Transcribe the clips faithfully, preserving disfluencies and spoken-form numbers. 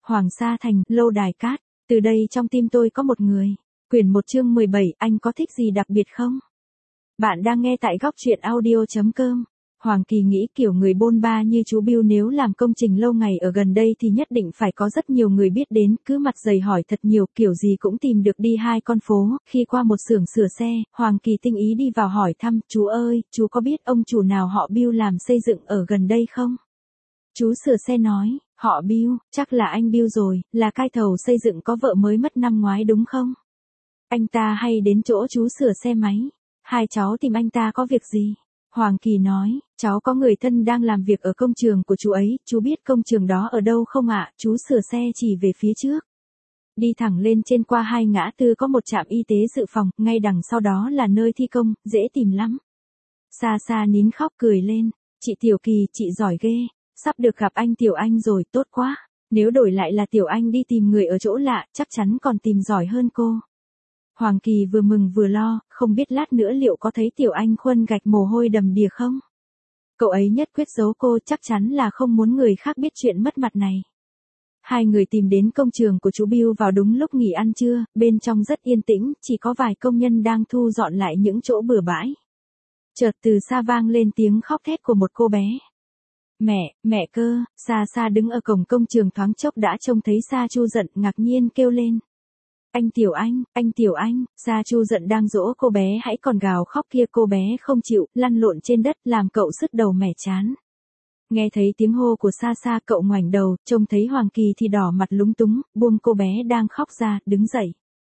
Hoàng Sa Thành, Lâu Đài Cát, từ đây trong tim tôi có một người. Quyển một chương mười bảy, anh có thích gì đặc biệt không? Bạn đang nghe tại góc truyện audio chấm com. Hoàng Kỳ nghĩ kiểu người bôn ba như chú Bill nếu làm công trình lâu ngày ở gần đây thì nhất định phải có rất nhiều người biết đến, cứ mặt dày hỏi thật nhiều, kiểu gì cũng tìm được đi hai con phố. Khi qua một xưởng sửa xe, Hoàng Kỳ tinh ý đi vào hỏi thăm, chú ơi, chú có biết ông chủ nào họ Bill làm xây dựng ở gần đây không? Chú sửa xe nói, họ Bill, chắc là anh Bill rồi, là cai thầu xây dựng có vợ mới mất năm ngoái đúng không? Anh ta hay đến chỗ chú sửa xe máy. Hai cháu tìm anh ta có việc gì? Hoàng Kỳ nói, cháu có người thân đang làm việc ở công trường của chú ấy, chú biết công trường đó ở đâu không ạ? Chú sửa xe chỉ về phía trước. Đi thẳng lên trên qua hai ngã tư có một trạm y tế dự phòng, ngay đằng sau đó là nơi thi công, dễ tìm lắm. Xa xa nín khóc cười lên, chị Tiểu Kỳ, chị giỏi ghê, sắp được gặp anh Tiểu Anh rồi, tốt quá. Nếu đổi lại là Tiểu Anh đi tìm người ở chỗ lạ, chắc chắn còn tìm giỏi hơn cô. Hoàng Kỳ vừa mừng vừa lo, không biết lát nữa liệu có thấy Tiểu Anh khuân gạch mồ hôi đầm đìa không? Cậu ấy nhất quyết giấu cô, chắc chắn là không muốn người khác biết chuyện mất mặt này. Hai người tìm đến công trường của chú Bill vào đúng lúc nghỉ ăn trưa, bên trong rất yên tĩnh, chỉ có vài công nhân đang thu dọn lại những chỗ bừa bãi. Chợt từ xa vang lên tiếng khóc thét của một cô bé. Mẹ, mẹ cơ, xa xa đứng ở cổng công trường thoáng chốc đã trông thấy Sa Chu giận, ngạc nhiên kêu lên. Anh Tiểu Anh, anh Tiểu Anh, Sa Chu giận đang dỗ cô bé hãy còn gào khóc kia, cô bé không chịu, lăn lộn trên đất làm cậu sứt đầu mẻ chán. Nghe thấy tiếng hô của Sa Sa, cậu ngoảnh đầu, trông thấy Hoàng Kỳ thì đỏ mặt lúng túng, buông cô bé đang khóc ra, đứng dậy.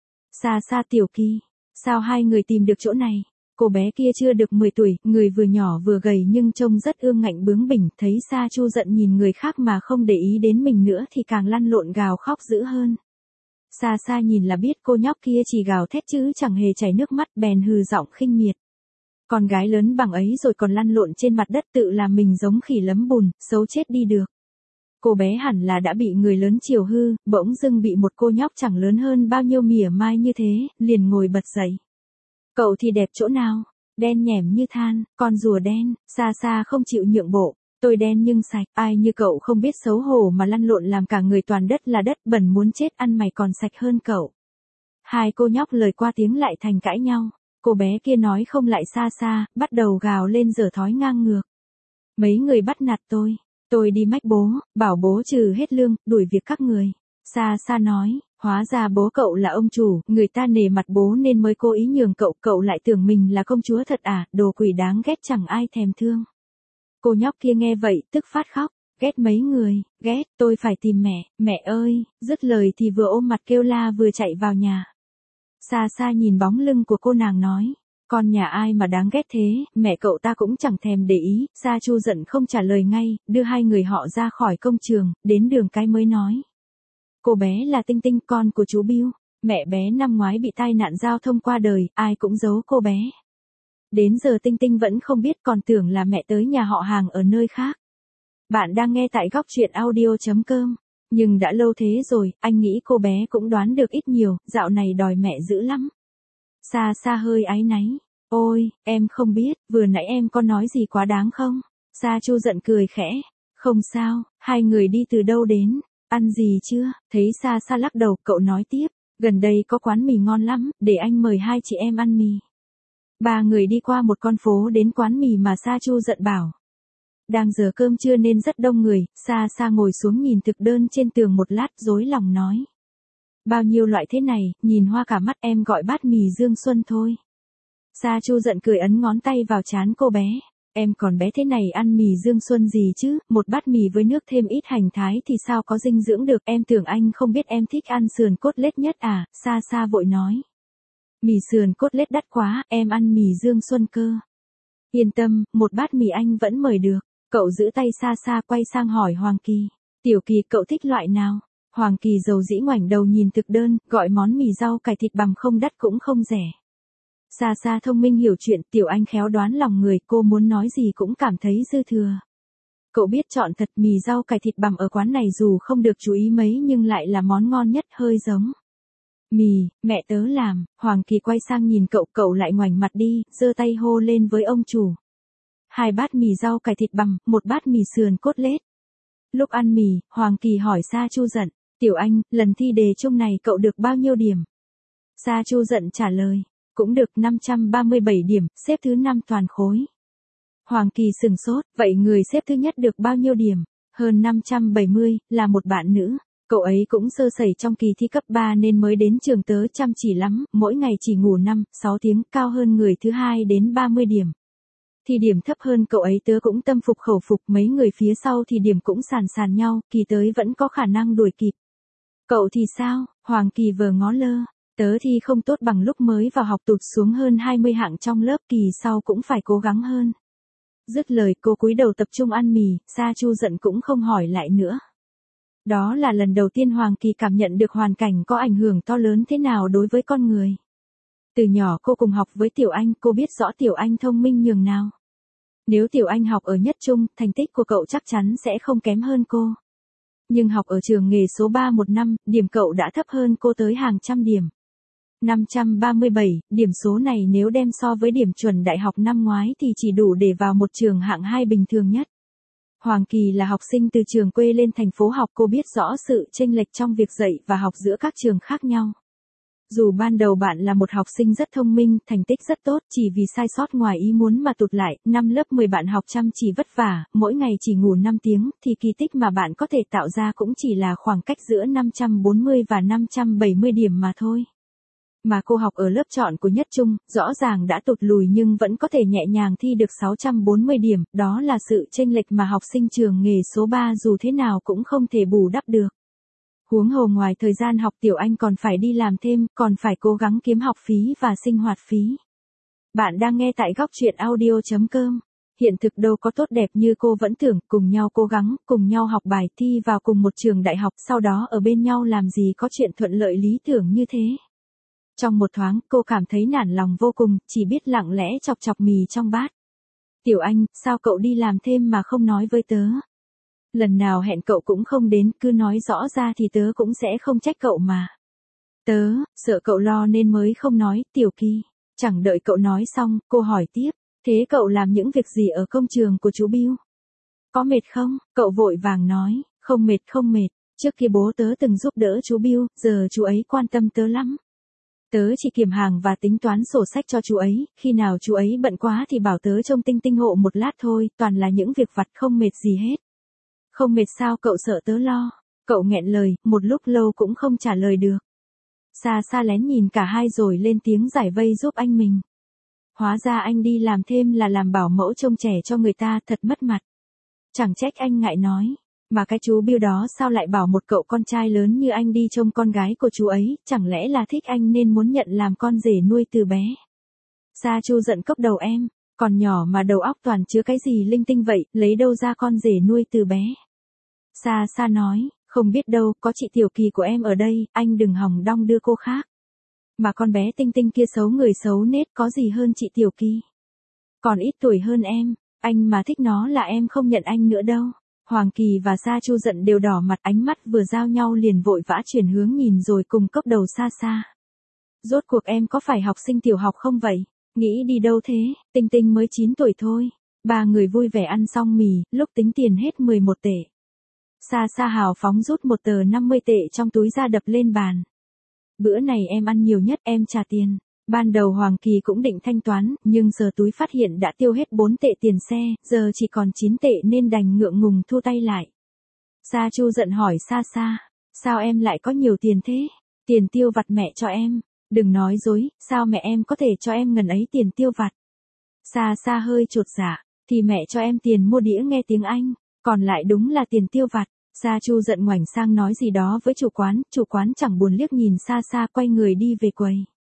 Sa Sa, Tiểu Kỳ, sao hai người tìm được chỗ này? Cô bé kia chưa được mười tuổi, người vừa nhỏ vừa gầy nhưng trông rất ương ngạnh bướng bỉnh, thấy Sa Chu giận nhìn người khác mà không để ý đến mình nữa thì càng lăn lộn gào khóc dữ hơn. Xa xa nhìn là biết cô nhóc kia chỉ gào thét chứ chẳng hề chảy nước mắt, bèn hừ giọng khinh miệt. Con gái lớn bằng ấy rồi còn lăn lộn trên mặt đất tự làm mình giống khỉ lấm bùn, xấu chết đi được. Cô bé hẳn là đã bị người lớn chiều hư, bỗng dưng bị một cô nhóc chẳng lớn hơn bao nhiêu mỉa mai như thế, liền ngồi bật dậy. Cậu thì đẹp chỗ nào? Đen nhẻm như than, con rùa đen, xa xa không chịu nhượng bộ. Tôi đen nhưng sạch, ai như cậu không biết xấu hổ mà lăn lộn làm cả người toàn đất là đất, bẩn muốn chết, ăn mày còn sạch hơn cậu. Hai cô nhóc lời qua tiếng lại thành cãi nhau. Cô bé kia nói không lại Xa Xa, bắt đầu gào lên dở thói ngang ngược. Mấy người bắt nạt tôi, tôi đi mách bố, bảo bố trừ hết lương, đuổi việc các người. Xa Xa nói, hóa ra bố cậu là ông chủ, người ta nể mặt bố nên mới cố ý nhường cậu, cậu lại tưởng mình là công chúa thật à, đồ quỷ đáng ghét chẳng ai thèm thương. Cô nhóc kia nghe vậy, tức phát khóc, ghét mấy người, ghét, tôi phải tìm mẹ, mẹ ơi, dứt lời thì vừa ôm mặt kêu la vừa chạy vào nhà. Xa xa nhìn bóng lưng của cô nàng nói, con nhà ai mà đáng ghét thế, mẹ cậu ta cũng chẳng thèm để ý. Sa Chu giận không trả lời ngay, đưa hai người họ ra khỏi công trường, đến đường cái mới nói. Cô bé là Tinh Tinh, con của chú Bill, mẹ bé năm ngoái bị tai nạn giao thông qua đời, ai cũng giấu cô bé. Đến giờ Tinh Tinh vẫn không biết, còn tưởng là mẹ tới nhà họ hàng ở nơi khác. Bạn đang nghe tại góc truyện audio chấm com. Nhưng đã lâu thế rồi, anh nghĩ cô bé cũng đoán được ít nhiều, dạo này đòi mẹ dữ lắm. Xa Xa hơi áy náy. Ôi, em không biết, vừa nãy em có nói gì quá đáng không? Sa Chu giận cười khẽ. Không sao, hai người đi từ đâu đến? Ăn gì chưa? Thấy Sa Xa lắc đầu, cậu nói tiếp. Gần đây có quán mì ngon lắm, để anh mời hai chị em ăn mì. Ba người đi qua một con phố đến quán mì mà Sa Chu giận bảo. Đang giờ cơm trưa nên rất đông người, Sa Xa ngồi xuống nhìn thực đơn trên tường một lát rối lòng nói. Bao nhiêu loại thế này, nhìn hoa cả mắt, em gọi bát mì Dương Xuân thôi. Sa Chu giận cười ấn ngón tay vào trán cô bé. Em còn bé thế này ăn mì Dương Xuân gì chứ, một bát mì với nước thêm ít hành thái thì sao có dinh dưỡng được, em tưởng anh không biết em thích ăn sườn cốt lết nhất à, Sa Xa vội nói. Mì sườn cốt lết đắt quá, em ăn mì Dương Xuân cơ. Yên tâm, một bát mì anh vẫn mời được. Cậu giữ tay Xa Xa quay sang hỏi Hoàng Kỳ. Tiểu Kỳ, cậu thích loại nào? Hoàng Kỳ dầu dĩ ngoảnh đầu nhìn thực đơn, gọi món mì rau cải thịt bằm không đắt cũng không rẻ. Xa Xa thông minh hiểu chuyện, Tiểu Anh khéo đoán lòng người, cô muốn nói gì cũng cảm thấy dư thừa. Cậu biết chọn thật, mì rau cải thịt bằm ở quán này dù không được chú ý mấy nhưng lại là món ngon nhất, hơi giống. Mì, mẹ tớ làm. Hoàng Kỳ quay sang nhìn cậu, cậu lại ngoảnh mặt đi, giơ tay hô lên với ông chủ. Hai bát mì rau cải thịt bằm, một bát mì sườn cốt lết. Lúc ăn mì, Hoàng Kỳ hỏi Sa Chu giận, Tiểu Anh, lần thi đề chung này cậu được bao nhiêu điểm? Sa Chu giận trả lời, cũng được năm trăm ba mươi bảy điểm, xếp thứ năm toàn khối. Hoàng Kỳ sừng sốt, vậy người xếp thứ nhất được bao nhiêu điểm? Hơn năm trăm bảy mươi, là một bạn nữ. Cậu ấy cũng sơ sẩy trong kỳ thi cấp ba nên mới đến trường tớ chăm chỉ lắm, mỗi ngày chỉ ngủ năm, sáu tiếng, cao hơn người thứ hai đến ba mươi điểm. Thì điểm thấp hơn cậu ấy tớ cũng tâm phục khẩu phục, mấy người phía sau thì điểm cũng sàn sàn nhau, kỳ tới vẫn có khả năng đuổi kịp. Cậu thì sao? Hoàng Kỳ vờ ngó lơ, tớ thì không tốt bằng lúc mới vào học, tụt xuống hơn hai mươi hạng trong lớp, kỳ sau cũng phải cố gắng hơn. Dứt lời cô cúi đầu tập trung ăn mì, Sa Chu giận cũng không hỏi lại nữa. Đó là lần đầu tiên Hoàng Kỳ cảm nhận được hoàn cảnh có ảnh hưởng to lớn thế nào đối với con người. Từ nhỏ cô cùng học với Tiểu Anh, cô biết rõ Tiểu Anh thông minh nhường nào. Nếu Tiểu Anh học ở nhất trung, thành tích của cậu chắc chắn sẽ không kém hơn cô. Nhưng học ở trường nghề số ba một năm, điểm cậu đã thấp hơn cô tới hàng trăm điểm. năm trăm ba mươi bảy, điểm số này nếu đem so với điểm chuẩn đại học năm ngoái thì chỉ đủ để vào một trường hạng hai bình thường nhất. Hoàng Kỳ là học sinh từ trường quê lên thành phố học, cô biết rõ sự chênh lệch trong việc dạy và học giữa các trường khác nhau. Dù ban đầu bạn là một học sinh rất thông minh, thành tích rất tốt, chỉ vì sai sót ngoài ý muốn mà tụt lại, năm lớp mười bạn học chăm chỉ vất vả, mỗi ngày chỉ ngủ năm tiếng, thì kỳ tích mà bạn có thể tạo ra cũng chỉ là khoảng cách giữa năm trăm bốn mươi và năm trăm bảy mươi điểm mà thôi. Mà cô học ở lớp chọn của nhất trung, rõ ràng đã tụt lùi nhưng vẫn có thể nhẹ nhàng thi được sáu trăm bốn mươi điểm, đó là sự chênh lệch mà học sinh trường nghề số ba dù thế nào cũng không thể bù đắp được. Huống hồ ngoài thời gian học, Tiểu Anh còn phải đi làm thêm, còn phải cố gắng kiếm học phí và sinh hoạt phí. Bạn đang nghe tại góc truyện audio chấm com. Hiện thực đâu có tốt đẹp như cô vẫn tưởng, cùng nhau cố gắng, cùng nhau học bài, thi vào cùng một trường đại học, sau đó ở bên nhau làm gì có chuyện thuận lợi lý tưởng như thế. Trong một thoáng, cô cảm thấy nản lòng vô cùng, chỉ biết lặng lẽ chọc chọc mì trong bát. Tiểu Anh, sao cậu đi làm thêm mà không nói với tớ? Lần nào hẹn cậu cũng không đến, cứ nói rõ ra thì tớ cũng sẽ không trách cậu mà. Tớ, sợ cậu lo nên mới không nói, Tiểu Kỳ. Chẳng đợi cậu nói xong, cô hỏi tiếp, thế cậu làm những việc gì ở công trường của chú Bill? Có mệt không? Cậu vội vàng nói, không mệt không mệt, trước kia bố tớ từng giúp đỡ chú Bill, giờ chú ấy quan tâm tớ lắm. Tớ chỉ kiểm hàng và tính toán sổ sách cho chú ấy, khi nào chú ấy bận quá thì bảo tớ trông tinh tinh hộ một lát thôi, toàn là những việc vặt không mệt gì hết. Không mệt sao? Cậu sợ tớ lo? Cậu nghẹn lời, một lúc lâu cũng không trả lời được. Sa Sa lén nhìn cả hai rồi lên tiếng giải vây giúp anh mình. Hóa ra anh đi làm thêm là làm bảo mẫu trông trẻ cho người ta, thật mất mặt. Chẳng trách anh ngại nói. Mà cái chú Bill đó sao lại bảo một cậu con trai lớn như anh đi trông con gái của chú ấy, chẳng lẽ là thích anh nên muốn nhận làm con rể nuôi từ bé. Sa Chu giận cốc đầu em, còn nhỏ mà đầu óc toàn chứa cái gì linh tinh vậy, lấy đâu ra con rể nuôi từ bé. Sa Sa nói, không biết đâu, có chị Tiểu Kỳ của em ở đây, anh đừng hòng đong đưa cô khác. Mà con bé tinh tinh kia xấu người xấu nết, có gì hơn chị Tiểu Kỳ. Còn ít tuổi hơn em, anh mà thích nó là em không nhận anh nữa đâu. Hoàng Kỳ và Sa Chu giận đều đỏ mặt, ánh mắt vừa giao nhau liền vội vã chuyển hướng nhìn rồi cùng cốc đầu Sa Sa. Rốt cuộc em có phải học sinh tiểu học không vậy? Nghĩ đi đâu thế, Tinh Tinh mới chín tuổi thôi. Ba người vui vẻ ăn xong mì, lúc tính tiền hết mười một tệ. Sa Sa hào phóng rút một tờ năm mươi tệ trong túi ra đập lên bàn. Bữa này em ăn nhiều nhất, em trả tiền. Ban đầu Hoàng Kỳ cũng định thanh toán, nhưng giờ túi phát hiện đã tiêu hết bốn tệ tiền xe, giờ chỉ còn chín tệ nên đành ngượng ngùng thu tay lại. Sa Chu giận hỏi Sa Sa, sao em lại có nhiều tiền thế? Tiền tiêu vặt mẹ cho em. Đừng nói dối, sao mẹ em có thể cho em ngần ấy tiền tiêu vặt? Sa Sa hơi chột dạ, thì mẹ cho em tiền mua đĩa nghe tiếng Anh, còn lại đúng là tiền tiêu vặt. Sa Chu giận ngoảnh sang nói gì đó với chủ quán, chủ quán chẳng buồn liếc nhìn Sa Sa quay người đi về quầy.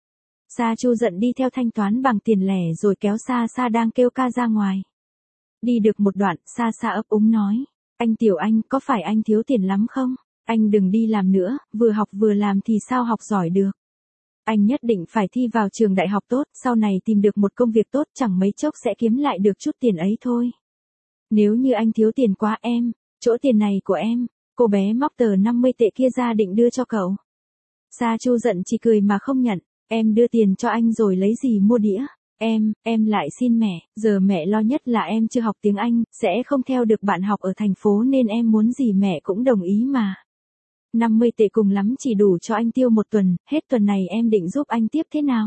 Sa Chu giận đi theo thanh toán bằng tiền lẻ rồi kéo Sa Sa đang kêu ca ra ngoài. Đi được một đoạn, Sa Sa ấp úng nói, anh Tiểu Anh, có phải anh thiếu tiền lắm không? Anh đừng đi làm nữa, vừa học vừa làm thì sao học giỏi được? Anh nhất định phải thi vào trường đại học tốt, sau này tìm được một công việc tốt, chẳng mấy chốc sẽ kiếm lại được chút tiền ấy thôi. Nếu như anh thiếu tiền quá em, chỗ tiền này của em. Cô bé móc tờ năm mươi tệ kia ra định đưa cho cậu. Sa Chu giận chỉ cười mà không nhận. Em đưa tiền cho anh rồi lấy gì mua đĩa? Em, em lại xin mẹ, giờ mẹ lo nhất là em chưa học tiếng Anh, sẽ không theo được bạn học ở thành phố nên em muốn gì mẹ cũng đồng ý mà. năm mươi tệ cùng lắm chỉ đủ cho anh tiêu một tuần, hết tuần này em định giúp anh tiếp thế nào?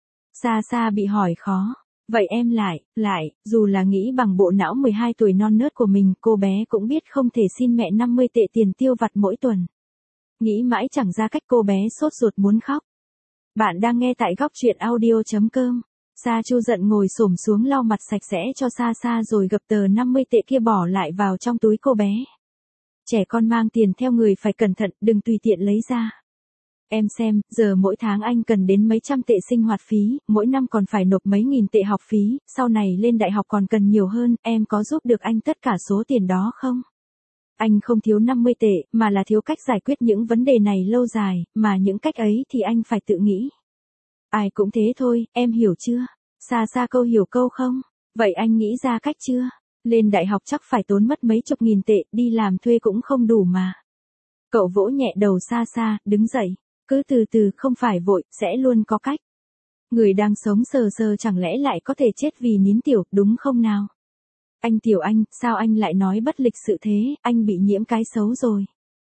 Sa Sa bị hỏi khó. Vậy em lại, lại, dù là nghĩ bằng bộ não mười hai tuổi non nớt của mình, cô bé cũng biết không thể xin mẹ năm mươi tệ tiền tiêu vặt mỗi tuần. Nghĩ mãi chẳng ra cách, cô bé sốt ruột muốn khóc. Bạn đang nghe tại góc truyện audio chấm com. Sa Chu giận ngồi xổm xuống lau mặt sạch sẽ cho Sa Sa rồi gập tờ năm mươi tệ kia bỏ lại vào trong túi cô bé. Trẻ con mang tiền theo người phải cẩn thận, đừng tùy tiện lấy ra. Em xem, giờ mỗi tháng anh cần đến mấy trăm tệ sinh hoạt phí, mỗi năm còn phải nộp mấy nghìn tệ học phí, sau này lên đại học còn cần nhiều hơn, em có giúp được anh tất cả số tiền đó không? Anh không thiếu năm mươi tệ, mà là thiếu cách giải quyết những vấn đề này lâu dài, mà những cách ấy thì anh phải tự nghĩ. Ai cũng thế thôi, em hiểu chưa? Sa Sa câu hiểu câu không? Vậy anh nghĩ ra cách chưa? Lên đại học chắc phải tốn mất mấy chục nghìn tệ, đi làm thuê cũng không đủ mà. Cậu vỗ nhẹ đầu Sa Sa, đứng dậy. Cứ từ từ, không phải vội, sẽ luôn có cách. Người đang sống sờ sờ chẳng lẽ lại có thể chết vì nín tiểu, đúng không nào? Anh Tiểu Anh, sao anh lại nói bất lịch sự thế, anh bị nhiễm cái xấu rồi.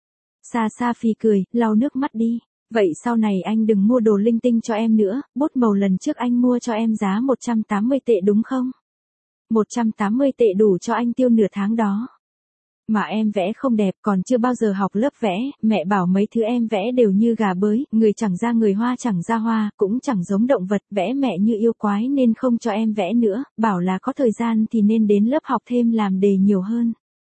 Sa Sa phì cười, lau nước mắt đi. Vậy sau này anh đừng mua đồ linh tinh cho em nữa, bút màu lần trước anh mua cho em giá một trăm tám mươi tệ đúng không? một trăm tám mươi tệ đủ cho anh tiêu nửa tháng đó. Mà em vẽ không đẹp, còn chưa bao giờ học lớp vẽ, mẹ bảo mấy thứ em vẽ đều như gà bới, người chẳng ra người hoa chẳng ra hoa, cũng chẳng giống động vật, vẽ mẹ như yêu quái nên không cho em vẽ nữa, bảo là có thời gian thì nên đến lớp học thêm làm đề nhiều hơn.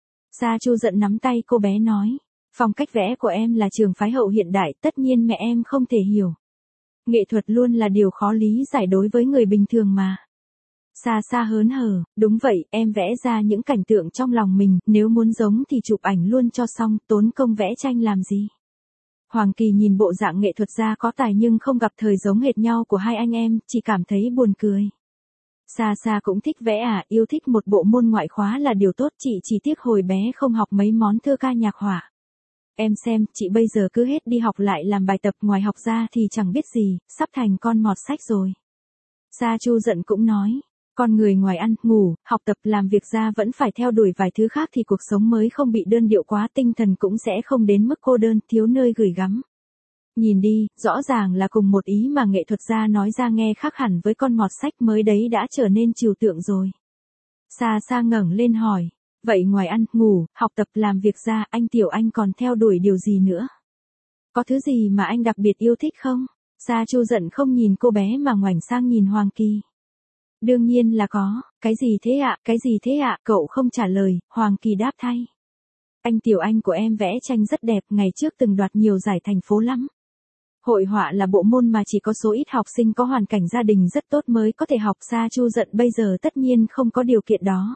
Sa Chu giận nắm tay cô bé nói, phong cách vẽ của em là trường phái hậu hiện đại, tất nhiên mẹ em không thể hiểu. Nghệ thuật luôn là điều khó lý giải đối với người bình thường mà. Sa Sa hớn hở, đúng vậy, em vẽ ra những cảnh tượng trong lòng mình, nếu muốn giống thì chụp ảnh luôn cho xong, tốn công vẽ tranh làm gì. Hoàng Kỳ nhìn bộ dạng nghệ thuật gia có tài nhưng không gặp thời giống hệt nhau của hai anh em, chỉ cảm thấy buồn cười. Sa Sa cũng thích vẽ à, yêu thích một bộ môn ngoại khóa là điều tốt, chị chỉ tiếc hồi bé không học mấy món thơ ca nhạc họa. Em xem, chị bây giờ cứ hết đi học lại làm bài tập, ngoài học ra thì chẳng biết gì, sắp thành con mọt sách rồi. Sa Chu giận cũng nói. Con người ngoài ăn, ngủ, học tập làm việc ra vẫn phải theo đuổi vài thứ khác thì cuộc sống mới không bị đơn điệu quá, tinh thần cũng sẽ không đến mức cô đơn, thiếu nơi gửi gắm. Nhìn đi, rõ ràng là cùng một ý mà nghệ thuật gia nói ra nghe khác hẳn với con mọt sách mới đấy đã trở nên trừu tượng rồi. Sa Sa ngẩng lên hỏi, vậy ngoài ăn, ngủ, học tập làm việc ra, anh Tiểu Anh còn theo đuổi điều gì nữa? Có thứ gì mà anh đặc biệt yêu thích không? Sa Chu giận không nhìn cô bé mà ngoảnh sang nhìn Hoàng Kỳ. Đương nhiên là có, cái gì thế ạ, cái gì thế ạ, cậu không trả lời, Hoàng Kỳ đáp thay. Anh Tiểu Anh của em vẽ tranh rất đẹp, ngày trước từng đoạt nhiều giải thành phố lắm. Hội họa là bộ môn mà chỉ có số ít học sinh có hoàn cảnh gia đình rất tốt mới có thể học. Sa Chu giận bây giờ tất nhiên không có điều kiện đó.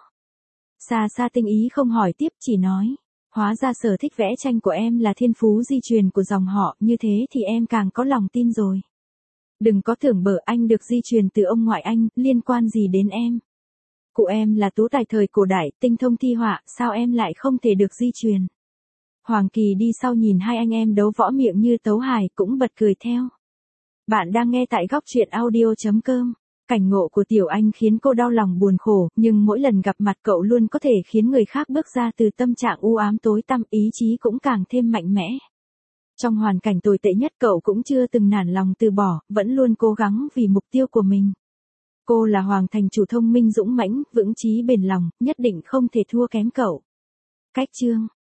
Sa Sa tinh ý không hỏi tiếp, chỉ nói, hóa ra sở thích vẽ tranh của em là thiên phú di truyền của dòng họ, như thế thì em càng có lòng tin rồi. Đừng có tưởng bở, anh được di truyền từ ông ngoại anh, liên quan gì đến em. Cụ em là tú tài thời cổ đại, tinh thông thi họa, sao em lại không thể được di truyền. Hoàng Kỳ đi sau nhìn hai anh em đấu võ miệng như tấu hài, cũng bật cười theo. Bạn đang nghe tại góc truyện audio chấm com. Cảnh ngộ của Tiểu Anh khiến cô đau lòng buồn khổ, nhưng mỗi lần gặp mặt cậu luôn có thể khiến người khác bước ra từ tâm trạng u ám tối tăm, ý chí cũng càng thêm mạnh mẽ. Trong hoàn cảnh tồi tệ nhất cậu cũng chưa từng nản lòng từ bỏ, vẫn luôn cố gắng vì mục tiêu của mình. Cô là Hoàng thành chủ thông minh dũng mãnh, vững chí bền lòng, nhất định không thể thua kém cậu. Cách chương